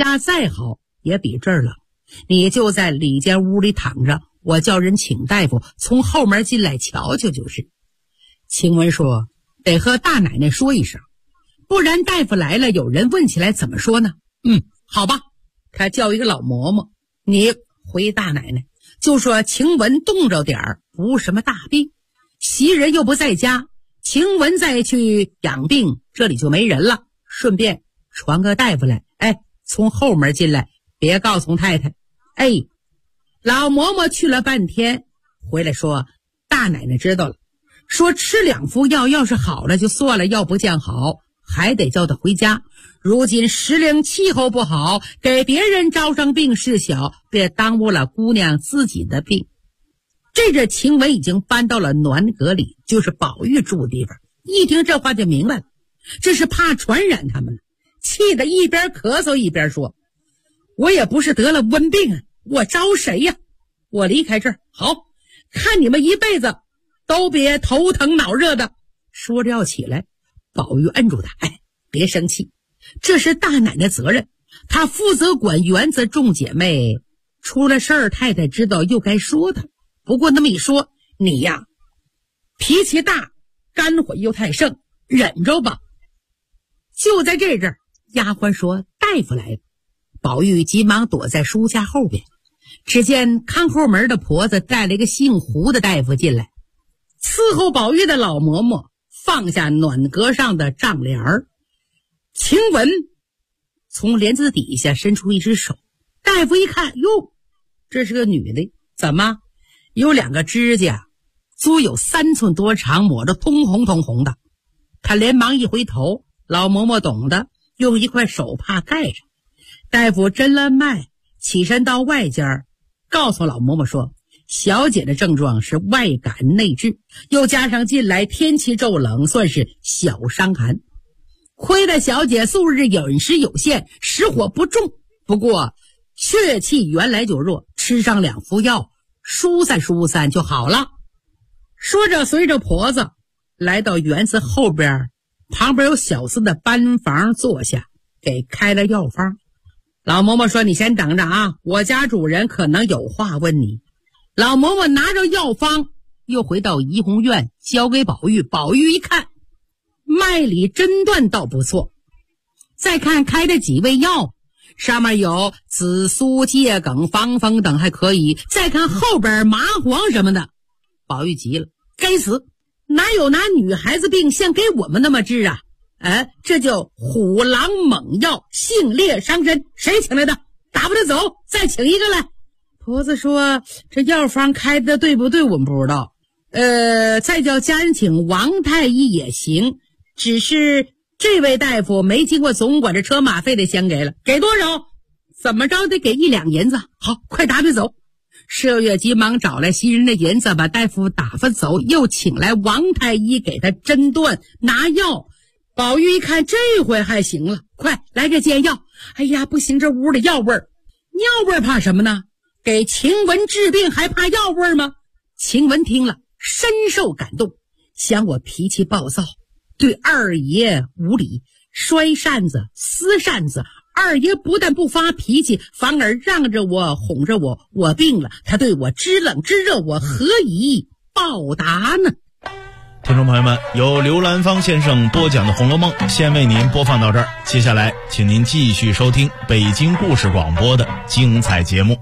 家再好也比这儿冷，你就在里间屋里躺着，我叫人请大夫从后门进来瞧瞧就是。晴雯说得和大奶奶说一声，不然大夫来了有人问起来怎么说呢？好吧，他叫一个老嬷嬷，你回大奶奶就说晴雯冻着点儿，无什么大病，袭人又不在家，晴雯再去养病，这里就没人了，顺便传个大夫来，从后门进来，别告诉太太。老嬷嬷去了半天，回来说大奶奶知道了，说吃2副药，要是好了就算了，要不见好还得叫他回家。如今时令气候不好，给别人招上病事小，别耽误了姑娘自己的病。这晴雯已经搬到了暖阁里，就是宝玉住的地方，一听这话就明白了，这是怕传染他们了，气得一边咳嗽一边说，我也不是得了瘟病啊，我招谁呀？我离开这儿好，看你们一辈子都别头疼脑热的。说着要起来，宝玉摁住他，别生气，这是大奶奶责任，她负责管园子众姐妹，出了事儿太太知道又该说她。不过那么一说，你呀脾气大，肝火又太盛，忍着吧。就在这阵儿，丫鬟说大夫来了，宝玉急忙躲在书架后边，只见看后门的婆子带了一个姓胡的大夫进来，伺候宝玉的老嬷嬷放下暖阁上的帐帘儿，晴雯从帘子底下伸出一只手，大夫一看，哟，这是个女的，怎么有2个指甲足有3寸多长，抹着通红通红的。他连忙一回头，老嬷嬷懂得，用一块手帕盖着。大夫诊了脉，起身到外间告诉老嬷嬷说，小姐的症状是外感内滞，又加上近来天气骤冷，算是小伤寒。亏得小姐素日饮食有限，实火不重，不过血气原来就弱，吃上2副药疏散疏散就好了。说着随着婆子来到园子后边，旁边有小厮的班房坐下，给开了药方。老嬷嬷说，你先等着啊，我家主人可能有话问你。老嬷嬷拿着药方又回到怡红院交给宝玉，宝玉一看脉理诊断倒不错，再看开的几味药，上面有紫苏、桔梗、防风等还可以，再看后边麻黄什么的，宝玉急了，该死，哪有拿女孩子病像给我们那么治啊？这叫虎狼猛药，性烈伤身，谁请来的？打发他走，再请一个来。婆子说，这药方开的对不对我们不知道，再叫家人请王太医也行，只是这位大夫没经过总管，这车马费得先给了，给多少？怎么着得给1两银子。好，快打发走。麝月急忙找来袭人的银子，把大夫打发走，又请来王太医给他诊断拿药。宝玉一看这回还行了，快来个煎药。哎呀，不行，这屋里药味儿，尿味儿怕什么呢？给晴雯治病还怕药味儿吗？晴雯听了深受感动，想我脾气暴躁，对二爷无礼，摔扇子撕扇子，二爷不但不发脾气，反而让着我哄着我，我病了他对我知冷知热，我何以报答呢？ 听众朋友们，由刘兰芳先生播讲的《红楼梦》先为您播放到这儿，接下来请您继续收听北京故事广播的精彩节目。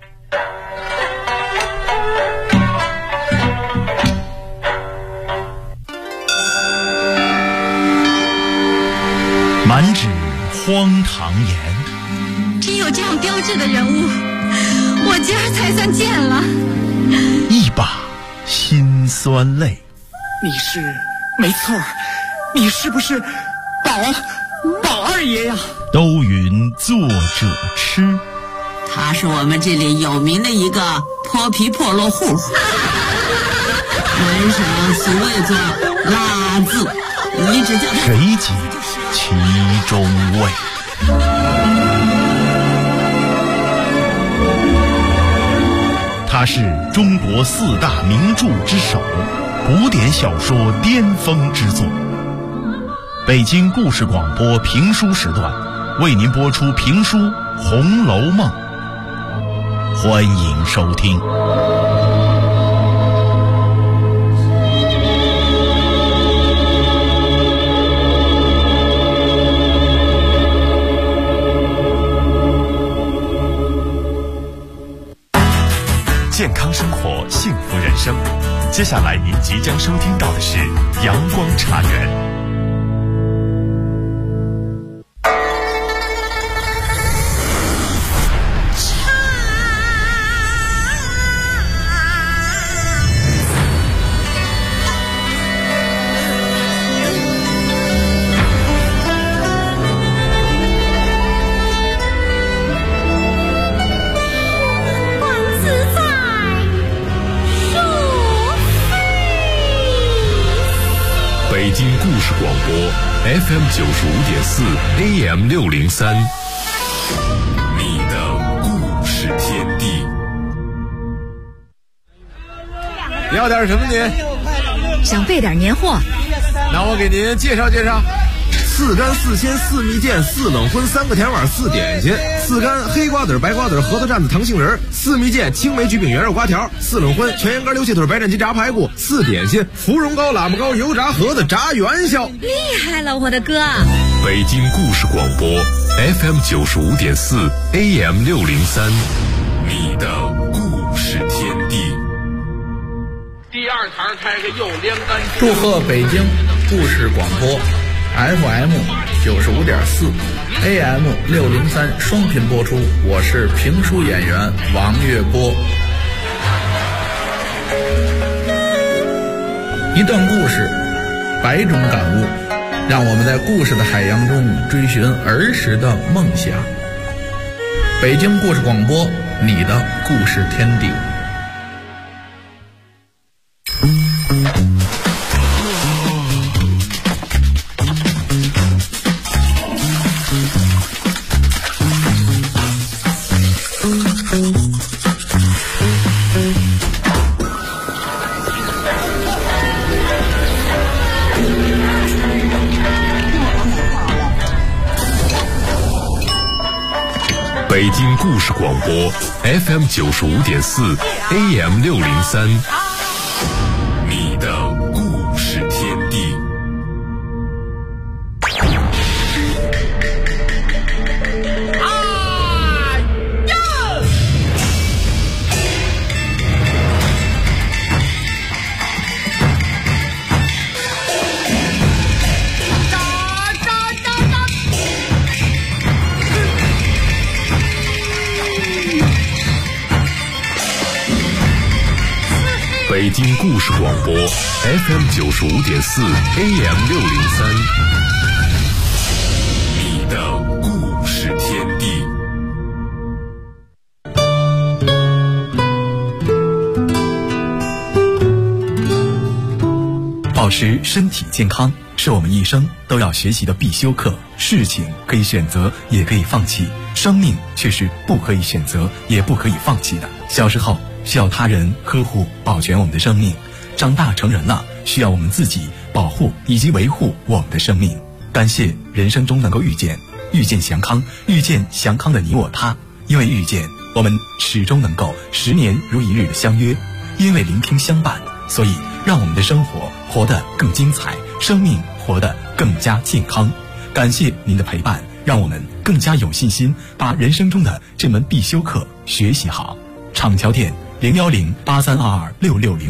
满纸荒唐言， 真有这样标致的人物，我今儿才算见了。 一把辛酸泪。 你是没错，你是不是宝二爷呀？ 都云作者痴， 他是我们这里有名的一个泼皮破落户，门上所谓作拉字，你只叫他谁及其中味。他是中国4大名著之首，古典小说巅峰之作。北京故事广播评书时段为您播出评书《 红楼梦》，欢迎收听。 健康生活，幸福人生。接下来您即将收听到的是阳光茶园。 北京故事广播 FM 95.4 AM 603，你的故事天地。 你要点什么您？ 想备点年货。 那我给您介绍介绍。4干4鲜4蜜饯4冷荤3个甜碗4点心，4干黑瓜子白瓜子核桃蘸子糖杏仁，4蜜饯青梅焗饼圆肉瓜条，4冷荤全羊肝溜蟹腿白斩鸡炸排骨，4点心芙蓉糕喇嘛糕油炸盒子炸元宵。 厉害了，我的哥！ 北京故事广播 FM 95.4 AM 603，你的故事天地。 第二堂开个又连杆。 祝贺北京故事广播 FM 95.4 AM 603双频播出，我是评书演员王月波。一段故事，100种感悟，让我们在故事的海洋中追寻儿时的梦想。北京故事广播，你的故事天地。 北京故事广播 FM 95.4 AM 603，你的故事天地。北京故事广播 FM 95.4 AM 603，你的故事天地。 保持身体健康是我们一生都要学习的必修课。事情可以选择，也可以放弃，生命却是不可以选择，也不可以放弃的。小时候需要他人呵护保全我们的生命，长大成人了需要我们自己保护以及维护我们的生命。感谢人生中能够遇见祥康，遇见祥康的你我他。因为遇见，我们始终能够10年如一日的相约；因为聆听相伴，所以让我们的生活活得更精彩，生命活得更加健康。感谢您的陪伴，让我们更加有信心把人生中的这门必修课学习好。厂桥店01083226606